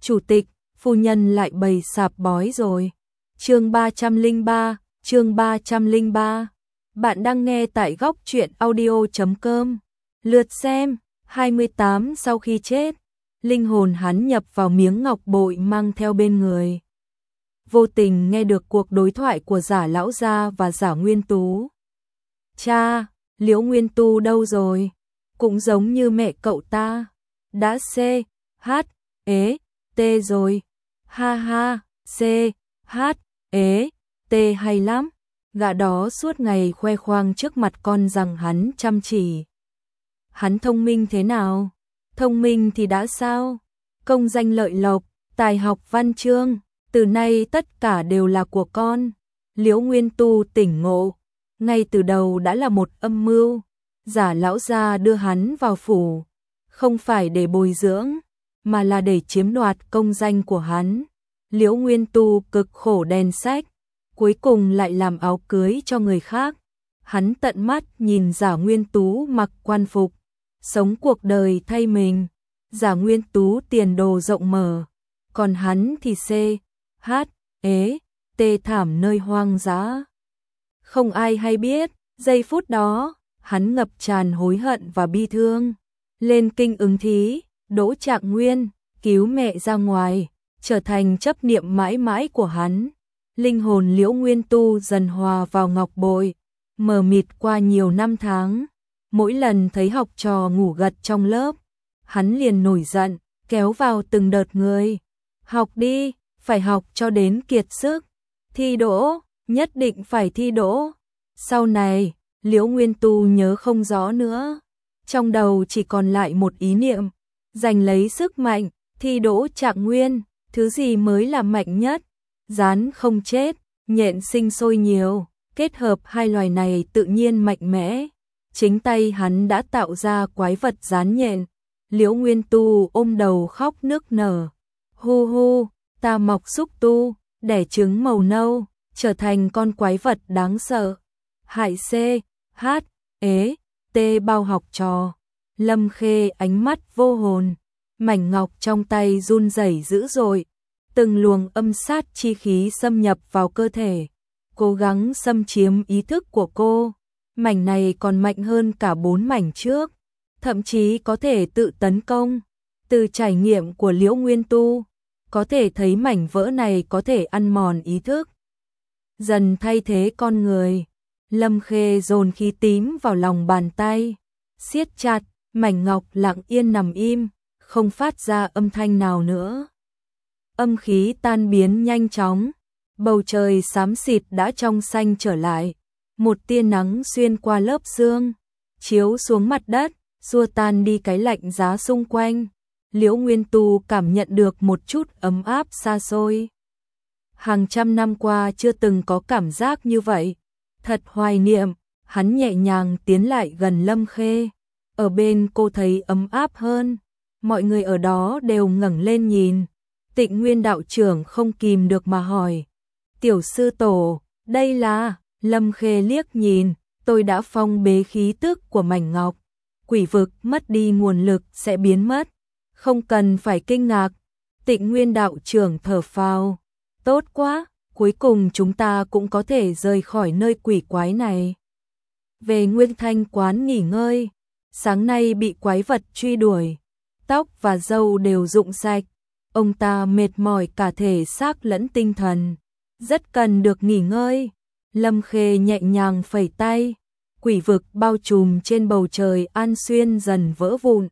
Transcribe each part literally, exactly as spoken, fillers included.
chủ tịch, phu nhân lại bày sạp bói rồi. Chương ba trăm lẻ ba, chương ba trăm lẻ ba. Bạn đang nghe tại góc truyện audio chấm com. Lượt xem, hai mươi tám sau khi chết, linh hồn hắn nhập vào miếng ngọc bội mang theo bên người. Vô tình nghe được cuộc đối thoại của Giả lão gia và Giả Nguyên Tú. Cha, Liễu Nguyên Tu đâu rồi? Cũng giống như mẹ cậu ta. Đã C, H, ế, T rồi. Ha ha, C, H, ế, T hay lắm. Gã đó suốt ngày khoe khoang trước mặt con rằng hắn chăm chỉ. Hắn thông minh thế nào? Thông minh thì đã sao? Công danh lợi lộc, tài học văn chương, từ nay tất cả đều là của con. Liễu Nguyên Tu tỉnh ngộ, ngay từ đầu đã là một âm mưu. Giả lão gia đưa hắn vào phủ, không phải để bồi dưỡng, mà là để chiếm đoạt công danh của hắn. Liễu Nguyên Tu cực khổ đèn sách, cuối cùng lại làm áo cưới cho người khác. Hắn tận mắt nhìn Giả Nguyên Tú mặc quan phục, sống cuộc đời thay mình. Giả Nguyên Tú tiền đồ rộng mở, còn hắn thì C, H, ế, T thảm nơi hoang dã. Không ai hay biết, giây phút đó, hắn ngập tràn hối hận và bi thương. Lên kinh ứng thí, đỗ Trạng Nguyên, cứu mẹ ra ngoài, trở thành chấp niệm mãi mãi của hắn. Linh hồn Liễu Nguyên Tu dần hòa vào ngọc bội, mờ mịt qua nhiều năm tháng. Mỗi lần thấy học trò ngủ gật trong lớp, hắn liền nổi giận, kéo vào từng đợt người. Học đi, phải học cho đến kiệt sức. Thi đỗ, nhất định phải thi đỗ. Sau này, Liễu Nguyên Tu nhớ không rõ nữa. Trong đầu chỉ còn lại một ý niệm, giành lấy sức mạnh, thi đỗ Trạng Nguyên, thứ gì mới là mạnh nhất. Rán không chết, nhện sinh sôi nhiều, kết hợp hai loài này tự nhiên mạnh mẽ. Chính tay hắn đã tạo ra quái vật rán nhện. Liễu Nguyên Tu ôm đầu khóc nức nở. Hu hu, ta mọc xúc tu, đẻ trứng màu nâu, trở thành con quái vật đáng sợ. Hại C, H, ế, T bao học trò. Lâm Khê ánh mắt vô hồn, mảnh ngọc trong tay run rẩy dữ dội. Từng luồng âm sát chi khí xâm nhập vào cơ thể, cố gắng xâm chiếm ý thức của cô. Mảnh này còn mạnh hơn cả bốn mảnh trước, thậm chí có thể tự tấn công. Từ trải nghiệm của Liễu Nguyên Tu, có thể thấy mảnh vỡ này có thể ăn mòn ý thức, dần thay thế con người. Lâm Khê dồn khí tím vào lòng bàn tay, siết chặt, mảnh ngọc lặng yên nằm im, không phát ra âm thanh nào nữa. Âm khí tan biến nhanh chóng, bầu trời xám xịt đã trong xanh trở lại. Một tia nắng xuyên qua lớp sương, chiếu xuống mặt đất, xua tan đi cái lạnh giá xung quanh. Liễu Nguyên Tu cảm nhận được một chút ấm áp xa xôi. Hàng trăm năm qua chưa từng có cảm giác như vậy. Thật hoài niệm, hắn nhẹ nhàng tiến lại gần Lâm Khê. Ở bên cô thấy ấm áp hơn. Mọi người ở đó đều ngẩng lên nhìn. Tịnh Nguyên đạo trưởng không kìm được mà hỏi. Tiểu sư tổ, đây là... Lâm Khê liếc nhìn, tôi đã phong bế khí tức của mảnh ngọc. Quỷ vực mất đi nguồn lực sẽ biến mất. Không cần phải kinh ngạc. Tịnh Nguyên đạo trưởng thở phào. Tốt quá, cuối cùng chúng ta cũng có thể rời khỏi nơi quỷ quái này. Về Nguyên Thanh quán nghỉ ngơi. Sáng nay bị quái vật truy đuổi. Tóc và râu đều rụng sạch. Ông ta mệt mỏi cả thể xác lẫn tinh thần. Rất cần được nghỉ ngơi. Lâm Khê nhẹ nhàng phẩy tay, quỷ vực bao trùm trên bầu trời An Xuyên dần vỡ vụn.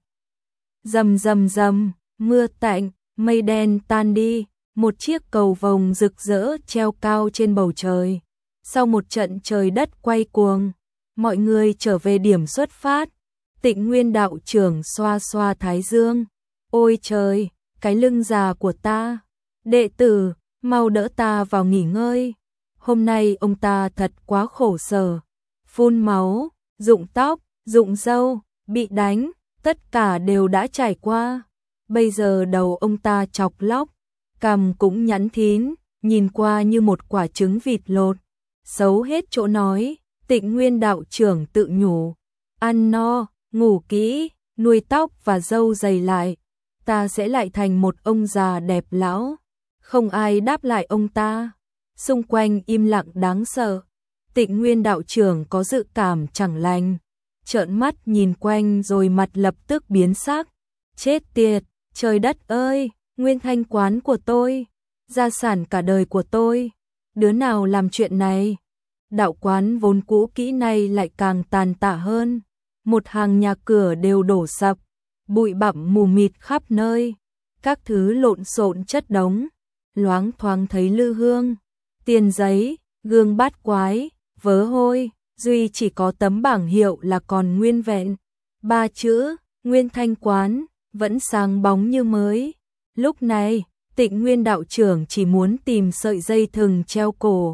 Rầm rầm rầm, mưa tạnh, mây đen tan đi, một chiếc cầu vồng rực rỡ treo cao trên bầu trời. Sau một trận trời đất quay cuồng, mọi người trở về điểm xuất phát. Tịnh Nguyên đạo trưởng xoa xoa thái dương. Ôi trời, cái lưng già của ta. Đệ tử, mau đỡ ta vào nghỉ ngơi. Hôm nay ông ta thật quá khổ sở, phun máu, rụng tóc, rụng râu, bị đánh, tất cả đều đã trải qua. Bây giờ đầu ông ta chọc lóc, cằm cũng nhẵn thín, nhìn qua như một quả trứng vịt lột. Xấu hết chỗ nói, Tịnh Nguyên đạo trưởng tự nhủ, ăn no, ngủ kỹ, nuôi tóc và râu dày lại. ta sẽ lại thành một ông già đẹp lão. Không ai đáp lại ông ta. Xung quanh im lặng đáng sợ. Tịnh Nguyên đạo trưởng có dự cảm chẳng lành, trợn mắt nhìn quanh rồi mặt lập tức biến sắc. Chết tiệt, trời đất ơi, Nguyên Thanh quán của tôi, gia sản cả đời của tôi, đứa nào làm chuyện này? Đạo quán vốn cũ kỹ này lại càng tàn tạ hơn, một hàng nhà cửa đều đổ sập, bụi bặm mù mịt khắp nơi, các thứ lộn xộn chất đống, loáng thoáng thấy lư hương, tiền giấy, gương bát quái, vớ hôi, duy chỉ có tấm bảng hiệu là còn nguyên vẹn. Ba chữ, Nguyên Thanh quán, vẫn sáng bóng như mới. Lúc này, Tịnh Nguyên đạo trưởng chỉ muốn tìm sợi dây thừng treo cổ.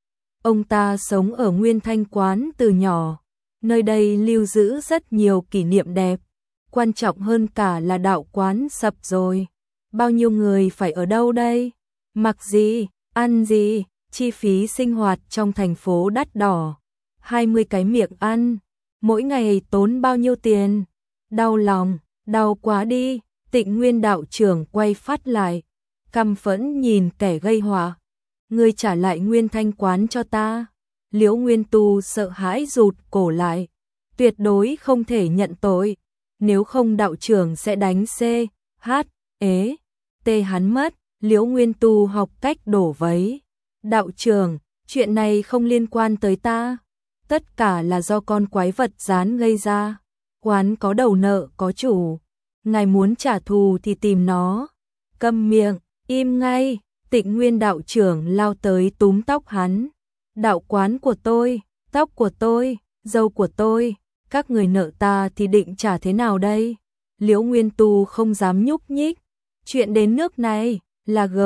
Ông ta sống ở Nguyên Thanh quán từ nhỏ, nơi đây lưu giữ rất nhiều kỷ niệm đẹp. Quan trọng hơn cả là đạo quán sập rồi. Bao nhiêu người phải ở đâu đây? Mặc gì, ăn gì, chi phí sinh hoạt trong thành phố đắt đỏ. hai mươi cái miệng ăn, mỗi ngày tốn bao nhiêu tiền? Đau lòng, đau quá đi. Tịnh Nguyên đạo trưởng quay phát lại, căm phẫn nhìn kẻ gây họa. Ngươi trả lại Nguyên Thanh quán cho ta. Liễu Nguyên Tu sợ hãi rụt cổ lại, tuyệt đối không thể nhận tội, nếu không đạo trưởng sẽ đánh C, H, ế, T hắn mất. Liễu Nguyên Tu học cách đổ vấy. Đạo trưởng, chuyện này không liên quan tới ta, tất cả là do con quái vật rán gây ra. Quán có đầu nợ có chủ, ngài muốn trả thù thì tìm nó. Câm miệng, im ngay. Tịnh Nguyên đạo trưởng lao tới túm tóc hắn. Đạo quán của tôi, tóc của tôi, dâu của tôi, các người nợ ta thì định trả thế nào đây? Liễu Nguyên Tu không dám nhúc nhích. Chuyện đến nước này là G,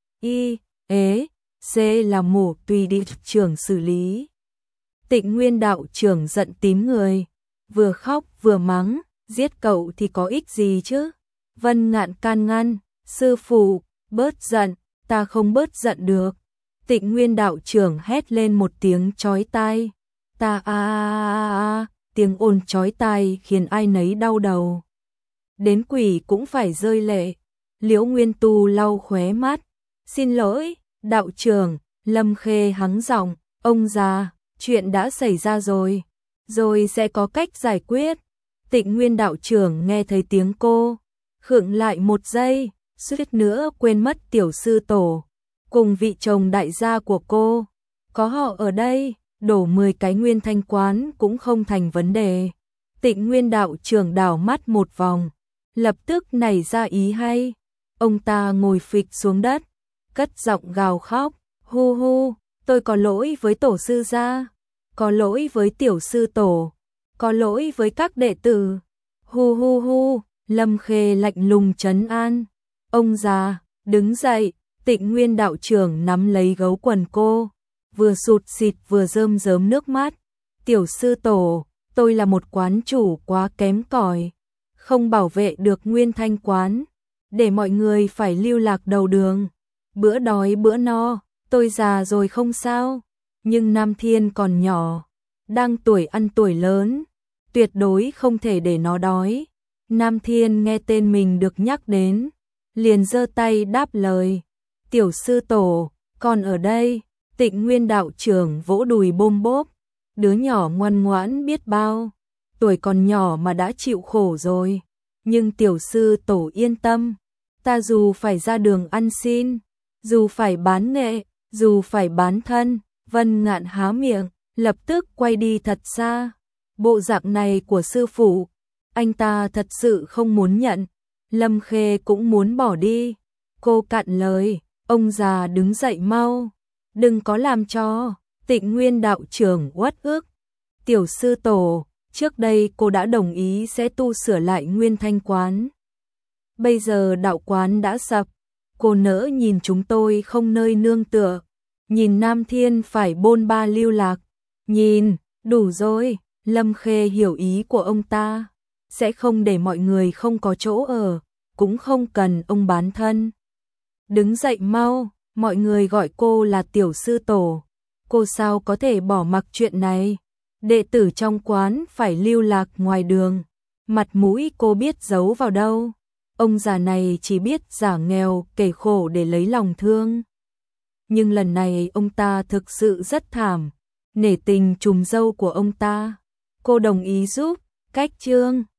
I, ế, C là mổ tùy đi trưởng xử lý. Tịnh Nguyên đạo trưởng giận tím người, vừa khóc vừa mắng, giết cậu thì có ích gì chứ? Vân Ngạn can ngăn, sư phụ, bớt giận, ta không bớt giận được. Tịnh Nguyên đạo trưởng hét lên một tiếng chói tai. Ta a a a, tiếng ồn chói tai khiến ai nấy đau đầu. Đến quỷ cũng phải rơi lệ. Liễu Nguyên Tu lau khóe mắt. Xin lỗi, đạo trưởng. Lâm Khê hắng giọng, ông già, chuyện đã xảy ra rồi, rồi sẽ có cách giải quyết. Tịnh Nguyên đạo trưởng nghe thấy tiếng cô, khựng lại một giây, suýt nữa quên mất tiểu sư tổ, cùng vị chồng đại gia của cô, có họ ở đây, đổ mười cái Nguyên Thanh quán cũng không thành vấn đề. Tịnh Nguyên đạo trưởng đảo mắt một vòng, lập tức nảy ra ý hay. Ông ta ngồi phịch xuống đất, cất giọng gào khóc, hu hu, tôi có lỗi với tổ sư gia, có lỗi với tiểu sư tổ, có lỗi với các đệ tử. Hu hu hu, Lâm Khê lạnh lùng trấn an. Ông già, đứng dậy. Tịnh Nguyên đạo trưởng nắm lấy gấu quần cô, vừa sụt xịt vừa rơm rớm nước mắt. Tiểu sư tổ, tôi là một quán chủ quá kém cỏi, không bảo vệ được Nguyên Thanh quán, để mọi người phải lưu lạc đầu đường. Bữa đói bữa no, tôi già rồi không sao, nhưng Nam Thiên còn nhỏ, đang tuổi ăn tuổi lớn, tuyệt đối không thể để nó đói. Nam Thiên nghe tên mình được nhắc đến, liền giơ tay đáp lời. Tiểu sư tổ, còn ở đây. Tịnh Nguyên đạo trưởng vỗ đùi bôm bốp, đứa nhỏ ngoan ngoãn biết bao, tuổi còn nhỏ mà đã chịu khổ rồi. Nhưng tiểu sư tổ yên tâm, ta dù phải ra đường ăn xin, dù phải bán nghệ, dù phải bán thân. Vân Ngạn há miệng, lập tức quay đi thật xa. Bộ dạng này của sư phụ, anh ta thật sự không muốn nhận. Lâm Khê cũng muốn bỏ đi. Cô cạn lời, ông già đứng dậy mau, đừng có làm cho. Tịnh Nguyên đạo trưởng uất ức. Tiểu sư tổ, trước đây cô đã đồng ý sẽ tu sửa lại Nguyên Thanh quán. Bây giờ đạo quán đã sập, cô nỡ nhìn chúng tôi không nơi nương tựa, nhìn Nam Thiên phải bôn ba lưu lạc. Nhìn, đủ rồi. Lâm Khê hiểu ý của ông ta, sẽ không để mọi người không có chỗ ở, cũng không cần ông bán thân. Đứng dậy mau, mọi người gọi cô là tiểu sư tổ, cô sao có thể bỏ mặc chuyện này. Đệ tử trong quán phải lưu lạc ngoài đường, mặt mũi cô biết giấu vào đâu. ông già này chỉ biết giả nghèo kể khổ để lấy lòng Thương. Nhưng lần này ông ta thực sự rất thảm, nể tình trùm dâu của ông ta. Cô đồng ý giúp, cách Trương